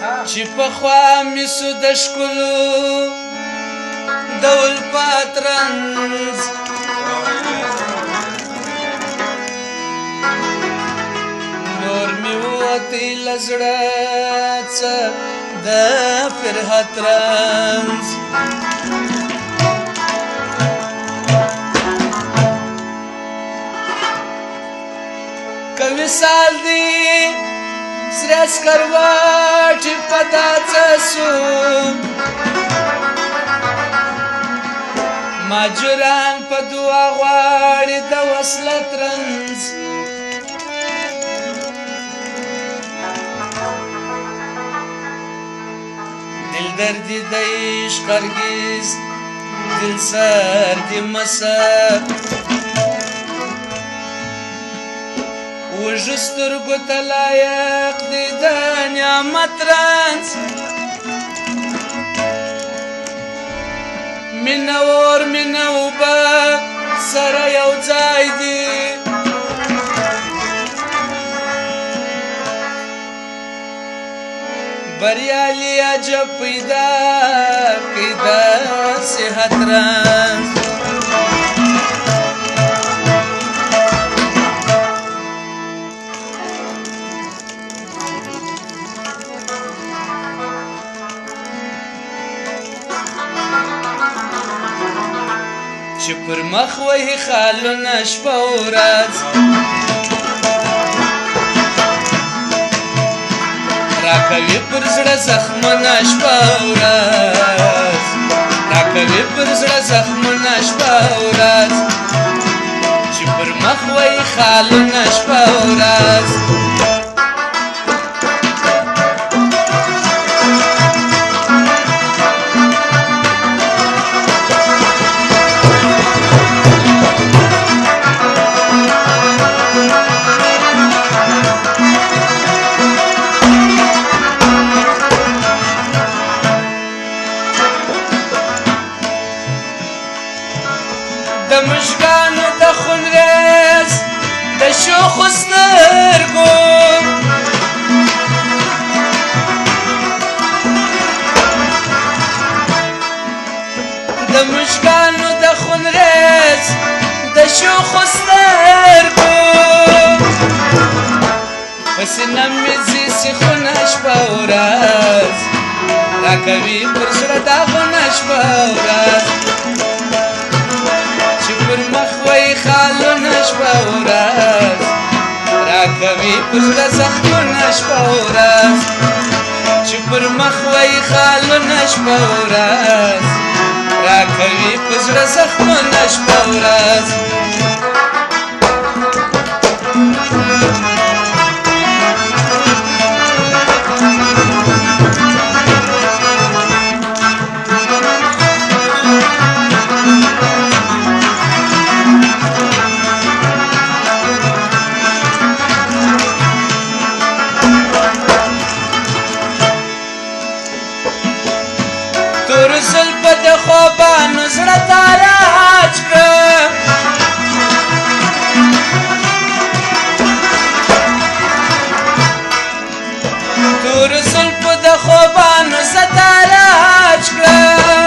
چې پخوا مې سو د ښکلو د الفت رنځ نور مې ووتی له زړه څه د فرحت رنځ که وصال دی سره سکروټې په دا څه سو ماجران په دعا غواړي د وصلت رنځ دل دردی د عشق هرګز دل سردی مسه وږو سترګو ته لایق دی د نعمت رنځ مینه اور مینه اوبه سره یو ځای دي بریالي عجب پیدا کړي د صحت رنځ چې پر مخ وهي خالونه شپه ورځ راکوي پر زړه زخمونه شپه ورځ راکوي پر زړه زخمونه شپه ورځ چې پر مخ وهي خالونه شپه ورځ د مشکانو د خونریز د شوخو سترګو د مشکانو د خونریز د شوخو سترګو په سینه مې ځي سیخونه شپه ورځ راکوي پر زړه داغونه شپه ورځ پر مخ وهي خالونه شپه ورځ راکوي پر زړه زخمونه شپه ورځ چې پر مخ وهي خالونه شپه ورځ راکوي پر زړه زخمونه شپه ورځ تور زلفه د خوبانو زړه تاراج کړه تور زلفه د خوبانو زړه تاراج کړه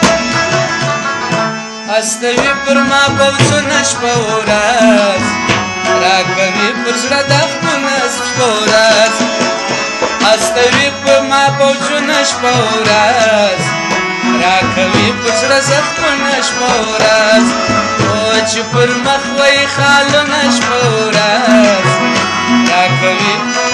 استوي پر ما پوځونه شپه ورځ راکوي پر زړه زخمونه شپه ورځ استوي پر ما پوځونه شپه ورځ راکوي پر زړه زخمونه شپه ورځ او چې پر مخ وهي خالونه شپه ورځ راکوي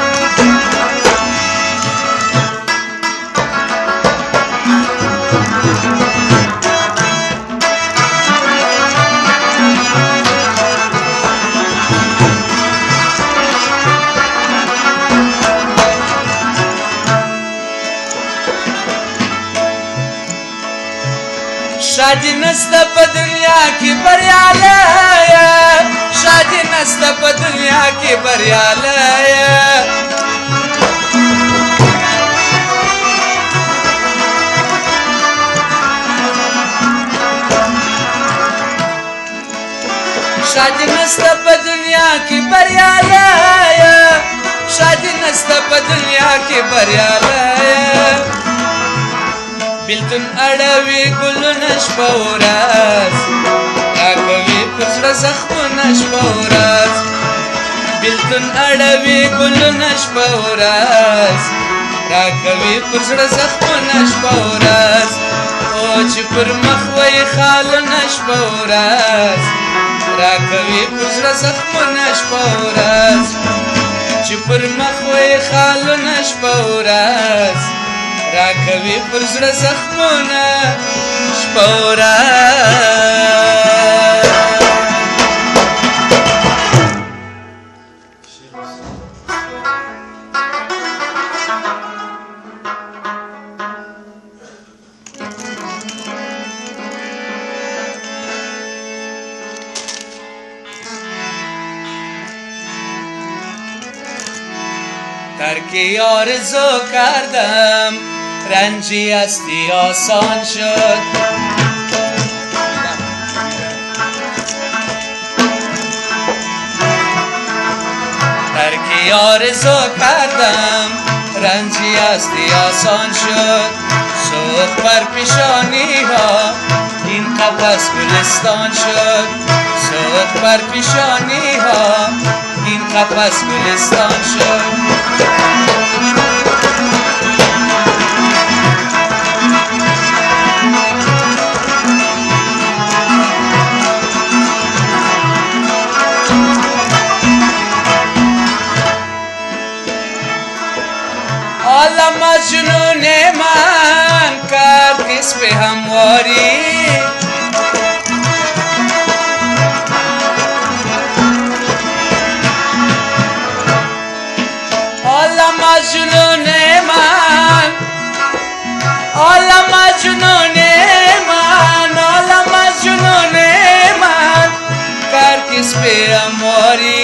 شادي نسته په دنیا کې بریالی شادي نسته په دنیا کې بریالی شادي نسته په دنیا کې بریالی شادي نسته په دنیا کې بریالی بیلتون اړوي ګلونه شپه ورځ راکوي پر زړه زخمونه شپه ورځ بیلتون اړوي ګلونه شپه ورځ راکوي پر زړه زخمونه شپه ورځ او چې پر مخ وي خالونه شپه ورځ راکوي پر زړه زخمونه شپه ورځ چې پر مخ وي خالونه شپه ورځ راکوي پر زړه زخمونه شپه ورځ ترکی آرزو کردم رنجی هستی آسان شد ترکی آرزو کردم رنجی هستی آسان شد سوخت بر پیشانی ها این قفس گلستان شد سوخت بر پیشانی ها این قفس گلستان شد حالا مجنون من کرد کس به همواری حالا مجنون من حالا مجنون من حالا مجنون من کرد کس به همواری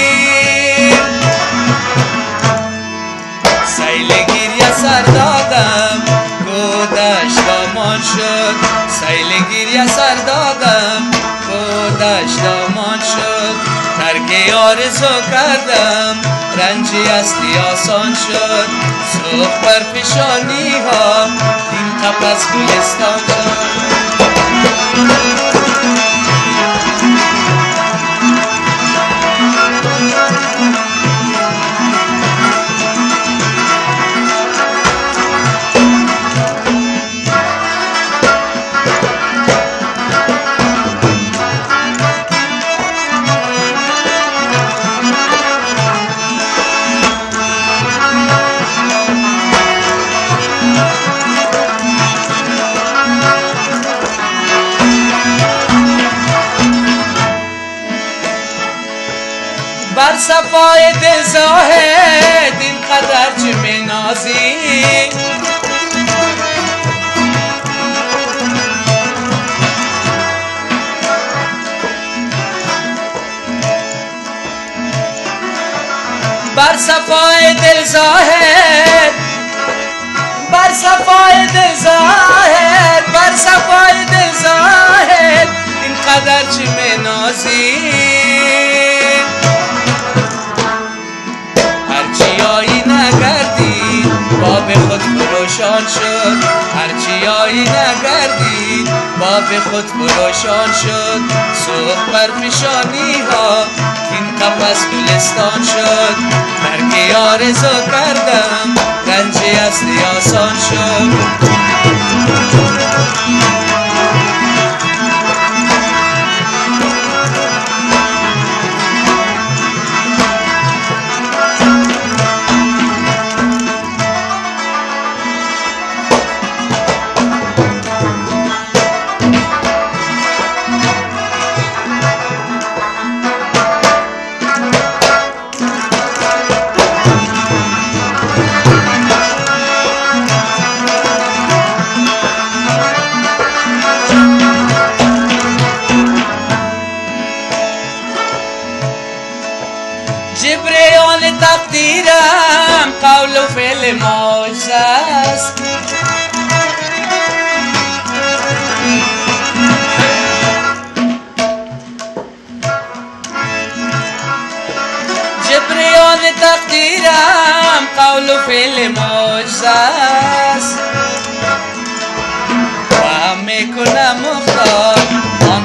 سیل گریه سر دادم گودشت آمان شد سیل گریه سر دادم گودشت آمان شد ترک آرزو کردم رنجی هستی آسان شد سوخت بر پیشانی ها این قفس گلستان شد بر صفای دل زاهد اینقدر چه می‌نازی بر صفای دل زاهد بر صفای دل زاهد بر صفای دل زاهد اینقدر چه می‌نازی باب خود فروشان شد هرچی آیی نگردید باب خود فروشان شد سوخت بر پیشانی ها این قفس گلستان شد ترک آرزو کردم رنجی هستی آسان شد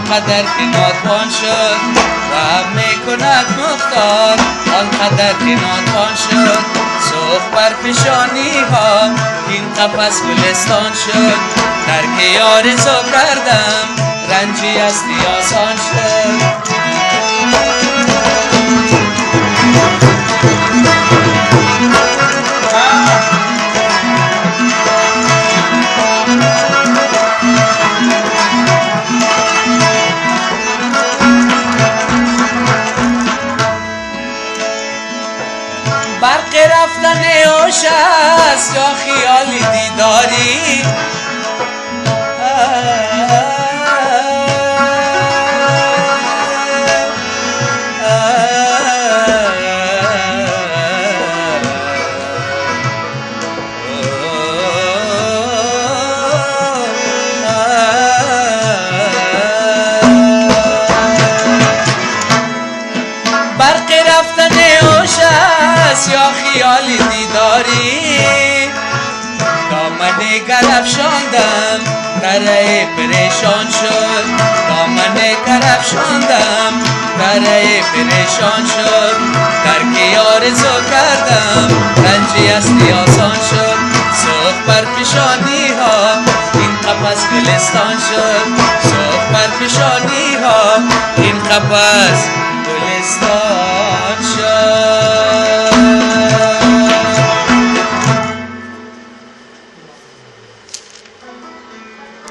آنقدر که ناتوان شد غم میکند مختار، آنقدر که ناتوان شد سرخ بر پیشانی ها، این قفس گلستان شد. ترک آرزو کردم رنجی هستی آسان شد. برق رفتن هوش است یا خیالی دیداری، برق رفتن هوش است یا خیالی دیداری، دامن گرفشاندم دره پریشان شد، دامن گرفشاندم دره پریشان شد. ترک آرزو کردم رنجی هستی آسان شد. سرخ بر پیشانی ها این قفس گلستان شد، سرخ بر پیشانی ها این قفس گلستان